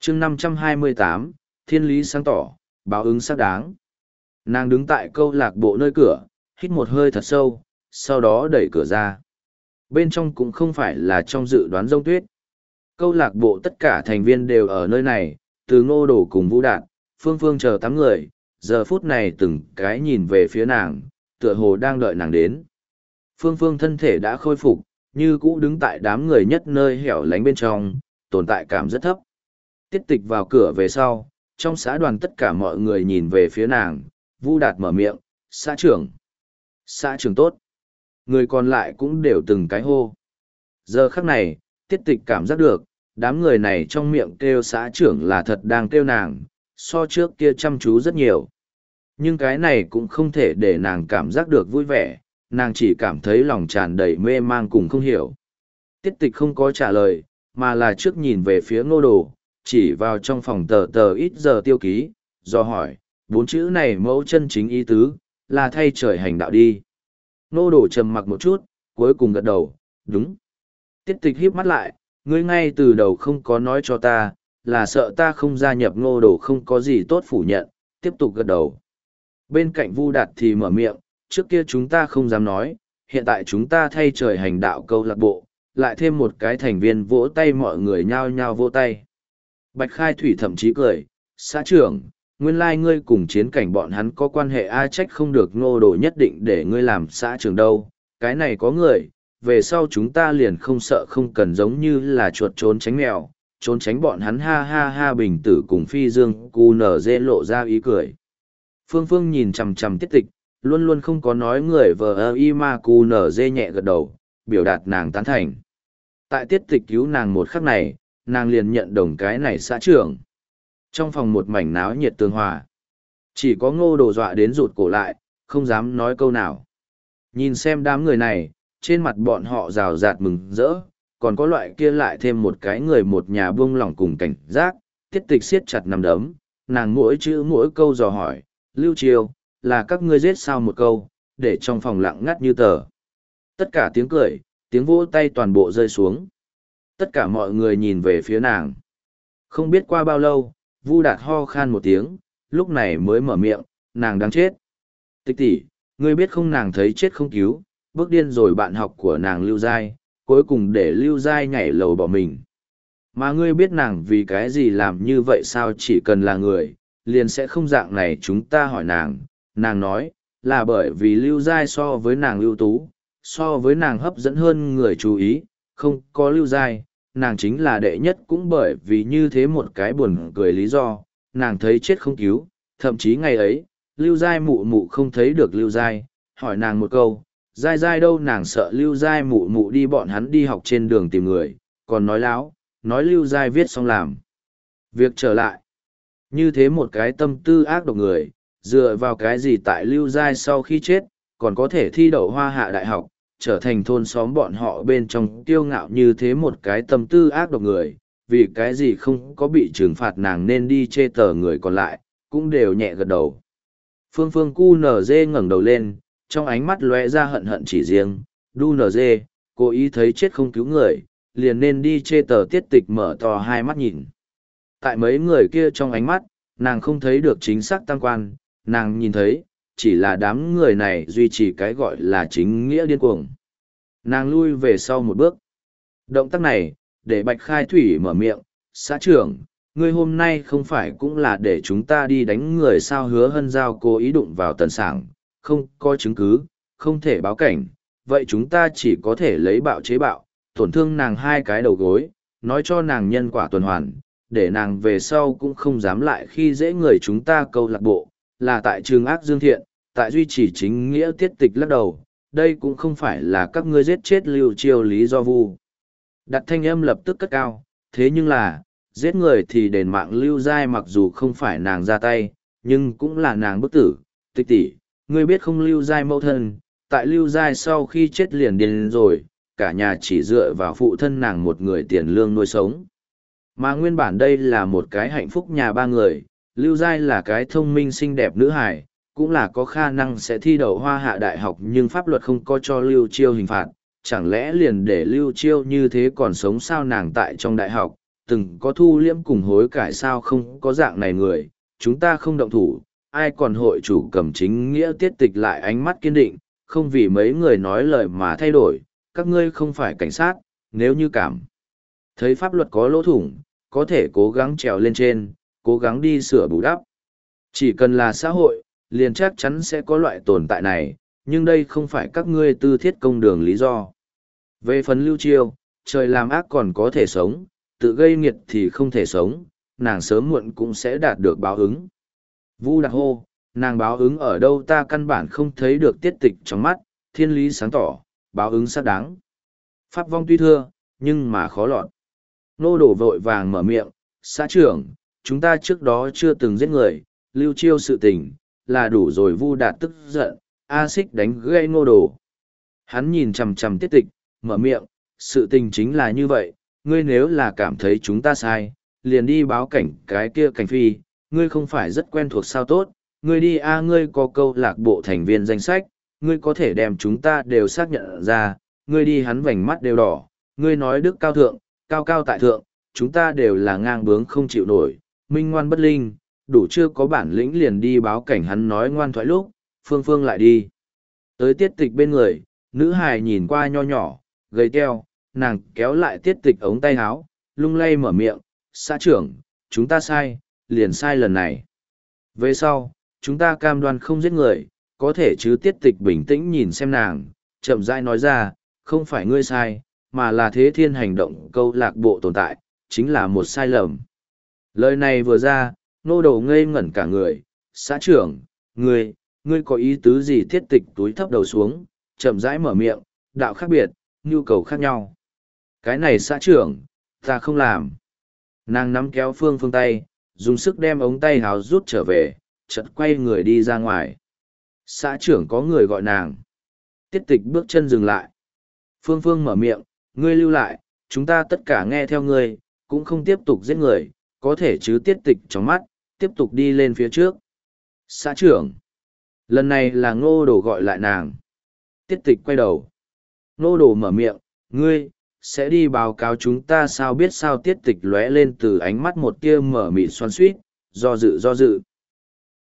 chương 528, thiên lý sáng tỏ, báo ứng xác đáng. Nàng đứng tại câu lạc bộ nơi cửa, hít một hơi thật sâu, sau đó đẩy cửa ra. Bên trong cũng không phải là trong dự đoán giông tuyết. Câu lạc bộ tất cả thành viên đều ở nơi này, từ Ngô Đồ cùng Vũ Đạt, Phương Phương chờ 8 người, giờ phút này từng cái nhìn về phía nàng, tựa hồ đang đợi nàng đến. Phương Phương thân thể đã khôi phục, như cũ đứng tại đám người nhất nơi hẻo lánh bên trong, tồn tại cảm rất thấp. Tiết Tịch vào cửa về sau, trong xã đoàn tất cả mọi người nhìn về phía nàng, Vũ Đạt mở miệng, xã trưởng. Xã trưởng tốt. Người còn lại cũng đều từng cái hô. Giờ khắc này, Tiết Tịch cảm giác được, đám người này trong miệng kêu xã trưởng là thật đang kêu nàng, so trước kia chăm chú rất nhiều. Nhưng cái này cũng không thể để nàng cảm giác được vui vẻ, nàng chỉ cảm thấy lòng tràn đầy mê mang cùng không hiểu. Tiết Tịch không có trả lời, mà là trước nhìn về phía Ngô Đồ, chỉ vào trong phòng tờ ít giờ tiêu ký, do hỏi, 4 chữ này mẫu chân chính ý tứ, là thay trời hành đạo đi. Ngô Đồ trầm mặc một chút, cuối cùng gật đầu, đúng. Tiết Tịch híp mắt lại, ngươi ngay từ đầu không có nói cho ta, là sợ ta không gia nhập. Ngô Đồ không có gì tốt phủ nhận, tiếp tục gật đầu. Bên cạnh Vu Đạt thì mở miệng, trước kia chúng ta không dám nói, hiện tại chúng ta thay trời hành đạo câu lạc bộ, lại thêm một cái thành viên vỗ tay, mọi người nhao nhao vỗ tay. Bạch Khai Thủy thậm chí cười, xã trưởng, nguyên lai ngươi cùng chiến cảnh bọn hắn có quan hệ, ai trách không được Ngô Đồ nhất định để ngươi làm xã trưởng đâu, cái này có người, về sau chúng ta liền không sợ, không cần giống như là chuột trốn tránh mèo, trốn tránh bọn hắn. Ha ha ha. Bình Tử cùng Phi Dương cu nở dê lộ ra ý cười. Phương Phương nhìn chằm chằm Tiết Tịch, luôn luôn không có nói người vờ y ma cu nở dê nhẹ gật đầu, biểu đạt nàng tán thành. Tại Tiết Tịch cứu nàng một khắc này, nàng liền nhận đồng cái này xã trưởng. Trong phòng một mảnh náo nhiệt tương hòa. Chỉ có Ngô Đồ dọa đến rụt cổ lại, không dám nói câu nào. Nhìn xem đám người này, trên mặt bọn họ rào rạt mừng rỡ, còn có loại kia lại thêm một cái người một nhà buông lỏng cùng cảnh giác. Tiết Tịch siết chặt nắm đấm, nàng mỗi chữ mỗi câu dò hỏi, Lưu Chiêu, là các ngươi giết sao? Một câu, để trong phòng lặng ngắt như tờ. Tất cả tiếng cười, tiếng vỗ tay toàn bộ rơi xuống. Tất cả mọi người nhìn về phía nàng. Không biết qua bao lâu, Vu Đạt ho khan một tiếng, lúc này mới mở miệng, nàng đáng chết. Tịch tỷ, ngươi biết không, nàng thấy chết không cứu, bước điên rồi bạn học của nàng Lưu Giai, cuối cùng để Lưu Giai nhảy lầu bỏ mình. Mà ngươi biết nàng vì cái gì làm như vậy sao? Chỉ cần là người, liền sẽ không dạng này. Chúng ta hỏi nàng, nàng nói, là bởi vì Lưu Giai so với nàng ưu tú, so với nàng hấp dẫn hơn người chú ý, không có Lưu Giai, nàng chính là đệ nhất. Cũng bởi vì như thế một cái buồn cười lý do, nàng thấy chết không cứu. Thậm chí ngày ấy, Lưu Giai mụ mụ không thấy được Lưu Giai, hỏi nàng một câu, Giai Giai đâu? Nàng sợ Lưu Giai mụ mụ đi bọn hắn đi học trên đường tìm người, còn nói láo, nói Lưu Giai viết xong làm việc trở lại. Như thế một cái tâm tư ác độc người, dựa vào cái gì tại Lưu Giai sau khi chết, còn có thể thi đậu Hoa Hạ Đại học, trở thành thôn xóm bọn họ bên trong kiêu ngạo? Như thế một cái tâm tư ác độc người, vì cái gì không có bị trừng phạt? Nàng nên đi chê tờ người còn lại, cũng đều nhẹ gật đầu. Phương Phương cu nở dê ngẩng đầu lên, trong ánh mắt lóe ra hận hận chỉ riêng, đu nở dê, cố ý thấy chết không cứu người, liền nên đi chê tờ. Tiết Tịch mở to hai mắt nhìn. Tại mấy người kia trong ánh mắt, nàng không thấy được chính xác tam quan, nàng nhìn thấy, chỉ là đám người này duy trì cái gọi là chính nghĩa điên cuồng. Nàng lui về sau một bước. Động tác này, để Bạch Khai Thủy mở miệng, xã trưởng, ngươi hôm nay không phải cũng là để chúng ta đi đánh người sao? Hứa Hân Giao cố ý đụng vào Tần Sảng, không có chứng cứ, không thể báo cảnh, vậy chúng ta chỉ có thể lấy bạo chế bạo, tổn thương nàng 2 cái đầu gối, nói cho nàng nhân quả tuần hoàn, để nàng về sau cũng không dám lại khi dễ người chúng ta. Câu lạc bộ là tại trường ác dương thiện, tại duy trì chính nghĩa. Tiết Tịch lắc đầu, đây cũng không phải là các ngươi giết chết Lưu Chiêu lý do. Vu Đặt thanh âm lập tức cất cao, thế nhưng là, giết người thì đền mạng Lưu Giai mặc dù không phải nàng ra tay, nhưng cũng là nàng bức tử. Tịch tỷ, ngươi biết không, Lưu Giai mẫu thân, tại Lưu Giai sau khi chết liền điên rồi, cả nhà chỉ dựa vào phụ thân nàng một người tiền lương nuôi sống. Mà nguyên bản đây là một cái hạnh phúc nhà 3 người, Lưu Giai là cái thông minh xinh đẹp nữ hài, cũng là có khả năng sẽ thi đậu Hoa Hạ Đại học, nhưng pháp luật không có cho Lưu Chiêu hình phạt, chẳng lẽ liền để Lưu Chiêu như thế còn sống sao? Nàng tại trong đại học, từng có thu liễm cùng hối cải sao không có dạng này người, chúng ta không động thủ, ai còn hội chủ cầm chính nghĩa tiết tịch lại ánh mắt kiên định, không vì mấy người nói lời mà thay đổi, các ngươi không phải cảnh sát, nếu như cảm thấy pháp luật có lỗ thủng, có thể cố gắng trèo lên trên, cố gắng đi sửa bù đắp. Chỉ cần là xã hội, liền chắc chắn sẽ có loại tồn tại này, nhưng đây không phải các ngươi tư thiết công đường lý do. Về phần Lưu Chiêu, trời làm ác còn có thể sống, tự gây nghiệt thì không thể sống, nàng sớm muộn cũng sẽ đạt được báo ứng. Vu Đạt hô, nàng báo ứng ở đâu ta căn bản không thấy được tiết tịch trong mắt, thiên lý sáng tỏ, báo ứng xác đáng. Pháp vong tuy thưa, nhưng mà khó lọt. Nô đổ vội vàng mở miệng, xã trưởng, chúng ta trước đó chưa từng giết người, Lưu Chiêu sự tình, là đủ rồi. Vu Đạt tức giận, a xích đánh gây Nô đổ. Hắn nhìn chằm chằm tiết tịch, mở miệng, sự tình chính là như vậy, ngươi nếu là cảm thấy chúng ta sai, liền đi báo cảnh cái kia cảnh phi, ngươi không phải rất quen thuộc sao tốt, ngươi đi ngươi có câu lạc bộ thành viên danh sách, ngươi có thể đem chúng ta đều xác nhận ra, ngươi đi hắn vành mắt đều đỏ, ngươi nói đức cao thượng, cao cao tại thượng, chúng ta đều là ngang bướng không chịu nổi, minh ngoan bất linh, đủ chưa có bản lĩnh liền đi báo cảnh. Hắn nói ngoan thoại lúc, Phương Phương lại đi tới tiết tịch bên người, nữ hài nhìn qua nho nhỏ, gầy teo, nàng kéo lại tiết tịch ống tay áo, lung lay mở miệng, xã trưởng, chúng ta sai, liền sai lần này. Về sau, chúng ta cam đoan không giết người, có thể chứ. Tiết tịch bình tĩnh nhìn xem nàng, chậm rãi nói ra, không phải ngươi sai, mà là thế thiên hành động câu lạc bộ tồn tại, chính là một sai lầm. Lời này vừa ra, nô đầu ngây ngẩn cả người, xã trưởng, ngươi có ý tứ gì? Tiết tịch túi thấp đầu xuống, chậm rãi mở miệng, đạo khác biệt, nhu cầu khác nhau. Cái này xã trưởng, ta không làm. Nàng nắm kéo Phương Phương tay, dùng sức đem ống tay háo rút trở về, chợt quay người đi ra ngoài. Xã trưởng có người gọi nàng. Tiết tịch bước chân dừng lại. Phương Phương mở miệng, ngươi lưu lại, chúng ta tất cả nghe theo ngươi, cũng không tiếp tục giết người, có thể chứ. Tiết tịch trong mắt, tiếp tục đi lên phía trước. Xã trưởng. Lần này là Ngô Đồ gọi lại nàng. Tiết tịch quay đầu. Ngô Đồ mở miệng, ngươi sẽ đi báo cáo chúng ta sao? Biết sao? Tiết tịch lóe lên từ ánh mắt một tia mở mịt xoắn xuýt, do dự.